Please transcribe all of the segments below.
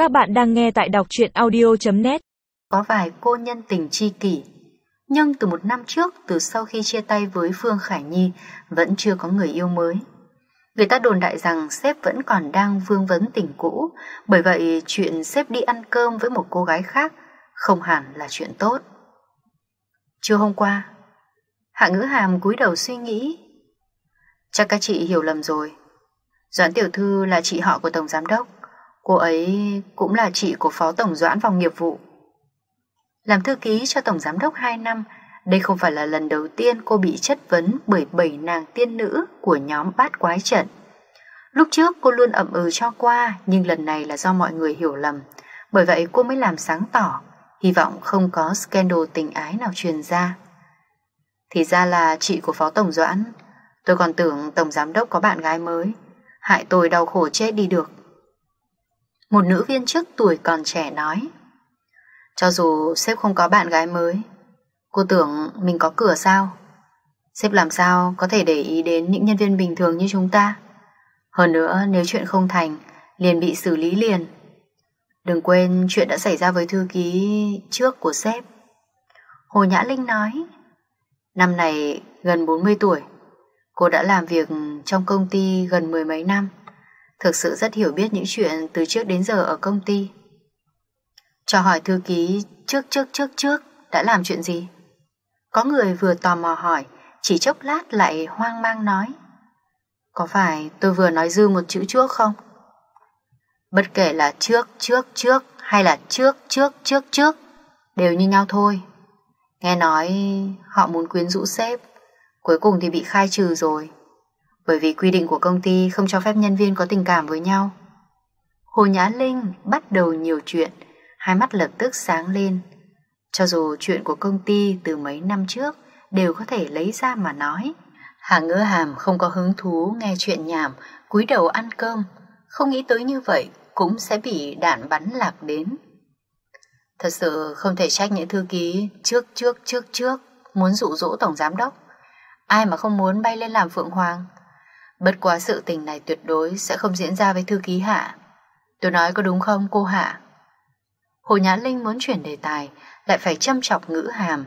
Các bạn đang nghe tại đọc truyện audio.net. Có vài cô nhân tình tri kỷ, nhưng từ 1 năm trước, từ sau khi chia tay với Phương Khải Nhi, vẫn chưa có người yêu mới. Người ta đồn đại rằng sếp vẫn còn đang vương vấn tình cũ, bởi vậy chuyện sếp đi ăn cơm với một cô gái khác không hẳn là chuyện tốt. Trưa hôm qua, Hạ Ngữ Hàm cúi đầu suy nghĩ. Chắc các chị hiểu lầm rồi. Doãn tiểu thư là chị họ của tổng giám đốc. Cô ấy cũng là chị của phó tổng Doãn phòng nghiệp vụ. Làm thư ký cho tổng giám đốc 2 năm, đây không phải là lần đầu tiên cô bị chất vấn bởi 7 nàng tiên nữ của nhóm bát quái trận. Lúc trước cô luôn ậm ừ cho qua, nhưng lần này là do mọi người hiểu lầm. Bởi vậy cô mới làm sáng tỏ, hy vọng không có scandal tình ái nào truyền ra. Thì ra là chị của phó tổng Doãn. Tôi còn tưởng tổng giám đốc có bạn gái mới, hại tôi đau khổ chết đi được. Một nữ viên chức tuổi còn trẻ nói. Cho dù sếp không có bạn gái mới, cô tưởng mình có cửa sao? Sếp làm sao có thể để ý đến những nhân viên bình thường như chúng ta? Hơn nữa, nếu chuyện không thành, liền bị xử lý liền. Đừng quên chuyện đã xảy ra với thư ký trước của sếp. Hồ Nhã Linh nói. Năm này gần 40 tuổi, cô đã làm việc trong công ty gần 10 mấy năm, thực sự rất hiểu biết những chuyện từ trước đến giờ ở công ty. Cho hỏi thư ký trước đã làm chuyện gì? Có người vừa tò mò hỏi, chỉ chốc lát lại hoang mang nói. Có phải tôi vừa nói dư một chữ trước không? Bất kể là trước hay là trước đều như nhau thôi. Nghe nói họ muốn quyến rũ sếp, cuối cùng thì bị khai trừ rồi. Bởi vì quy định của công ty không cho phép nhân viên có tình cảm với nhau. Hồ Nhã Linh bắt đầu nhiều chuyện, hai mắt lập tức sáng lên. Cho dù chuyện của công ty từ mấy năm trước đều có thể lấy ra mà nói. Hạ Ngữ Hàm không có hứng thú nghe chuyện nhảm, cúi đầu ăn cơm, không nghĩ tới như vậy cũng sẽ bị đạn bắn lạc đến. Thật sự không thể trách những thư ký trước muốn dụ dỗ tổng giám đốc. Ai mà không muốn bay lên làm Phượng Hoàng. Bất quá sự tình này tuyệt đối sẽ không diễn ra với thư ký Hạ. Tôi nói có đúng không cô Hạ? Hồ Nhã Linh muốn chuyển đề tài, lại phải châm chọc Ngữ Hàm.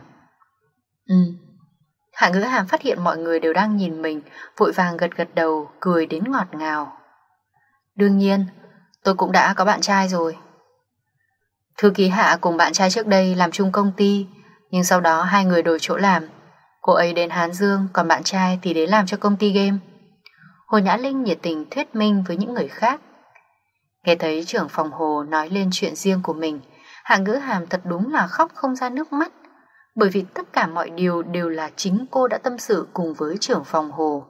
Hạ Ngữ Hàm phát hiện mọi người đều đang nhìn mình, vội vàng gật đầu, cười đến ngọt ngào. Đương nhiên, tôi cũng đã có bạn trai rồi. Thư ký Hạ cùng bạn trai trước đây làm chung công ty, nhưng sau đó hai người đổi chỗ làm. Cô ấy đến Hán Dương, còn bạn trai thì đến làm cho công ty game. Hồ Nhã Linh nhiệt tình thuyết minh với những người khác. Nghe thấy trưởng phòng Hồ nói lên chuyện riêng của mình, Hạ Ngữ Hàm thật đúng là khóc không ra nước mắt, bởi vì tất cả mọi điều đều là chính cô đã tâm sự cùng với trưởng phòng Hồ.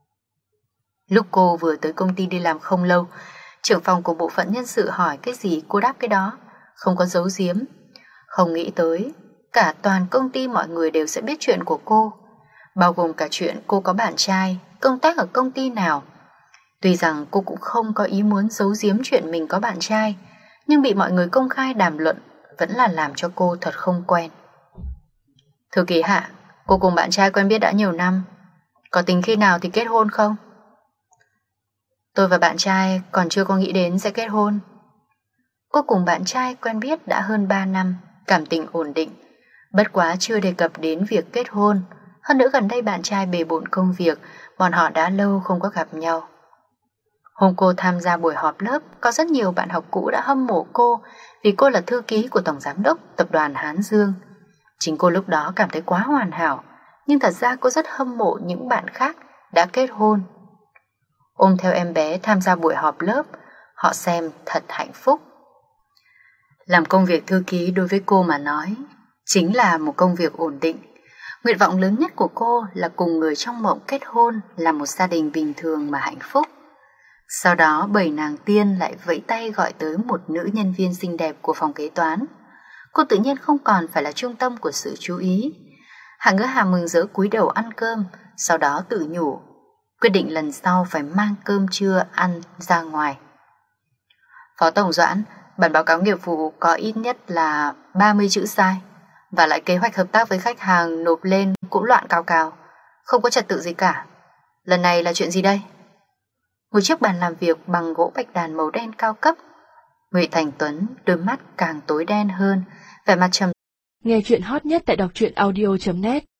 Lúc cô vừa tới công ty đi làm không lâu, trưởng phòng của bộ phận nhân sự hỏi cái gì cô đáp cái đó, không có giấu giếm. Không nghĩ tới, cả toàn công ty mọi người đều sẽ biết chuyện của cô, bao gồm cả chuyện cô có bạn trai, công tác ở công ty nào. Tuy rằng cô cũng không có ý muốn giấu giếm chuyện mình có bạn trai, nhưng bị mọi người công khai đàm luận vẫn là làm cho cô thật không quen. Thư ký Hạ, cô cùng bạn trai quen biết đã nhiều năm, có tính khi nào thì kết hôn không? Tôi và bạn trai còn chưa có nghĩ đến sẽ kết hôn. Cô cùng bạn trai quen biết đã hơn 3 năm, cảm tình ổn định, bất quá chưa đề cập đến việc kết hôn. Hơn nữa gần đây bạn trai bề bộn công việc, bọn họ đã lâu không có gặp nhau. Hôm cô tham gia buổi họp lớp, có rất nhiều bạn học cũ đã hâm mộ cô vì cô là thư ký của tổng giám đốc tập đoàn Hán Dương. Chính cô lúc đó cảm thấy quá hoàn hảo, nhưng thật ra cô rất hâm mộ những bạn khác đã kết hôn. Ôm theo em bé tham gia buổi họp lớp, họ xem thật hạnh phúc. Làm công việc thư ký đối với cô mà nói chính là một công việc ổn định. Nguyện vọng lớn nhất của cô là cùng người trong mộng kết hôn, là một gia đình bình thường mà hạnh phúc. Sau đó 7 nàng tiên lại vẫy tay gọi tới một nữ nhân viên xinh đẹp của phòng kế toán. Cô tự nhiên không còn phải là trung tâm của sự chú ý. Hạ Ngữ Hàm mừng rỡ cúi đầu ăn cơm, sau đó tự nhủ, quyết định lần sau phải mang cơm trưa ăn ra ngoài. Phó tổng Doãn, bản báo cáo nghiệp vụ có ít nhất là 30 chữ sai, và lại kế hoạch hợp tác với khách hàng nộp lên cũng loạn cào cào, không có trật tự gì cả. Lần này là chuyện gì đây? Một chiếc bàn làm việc bằng gỗ bạch đàn màu đen cao cấp, Ngụy Thành Tuấn đôi mắt càng tối đen hơn, vẻ mặt trầm. Nghe chuyện hot nhất tại đọc truyện audio.net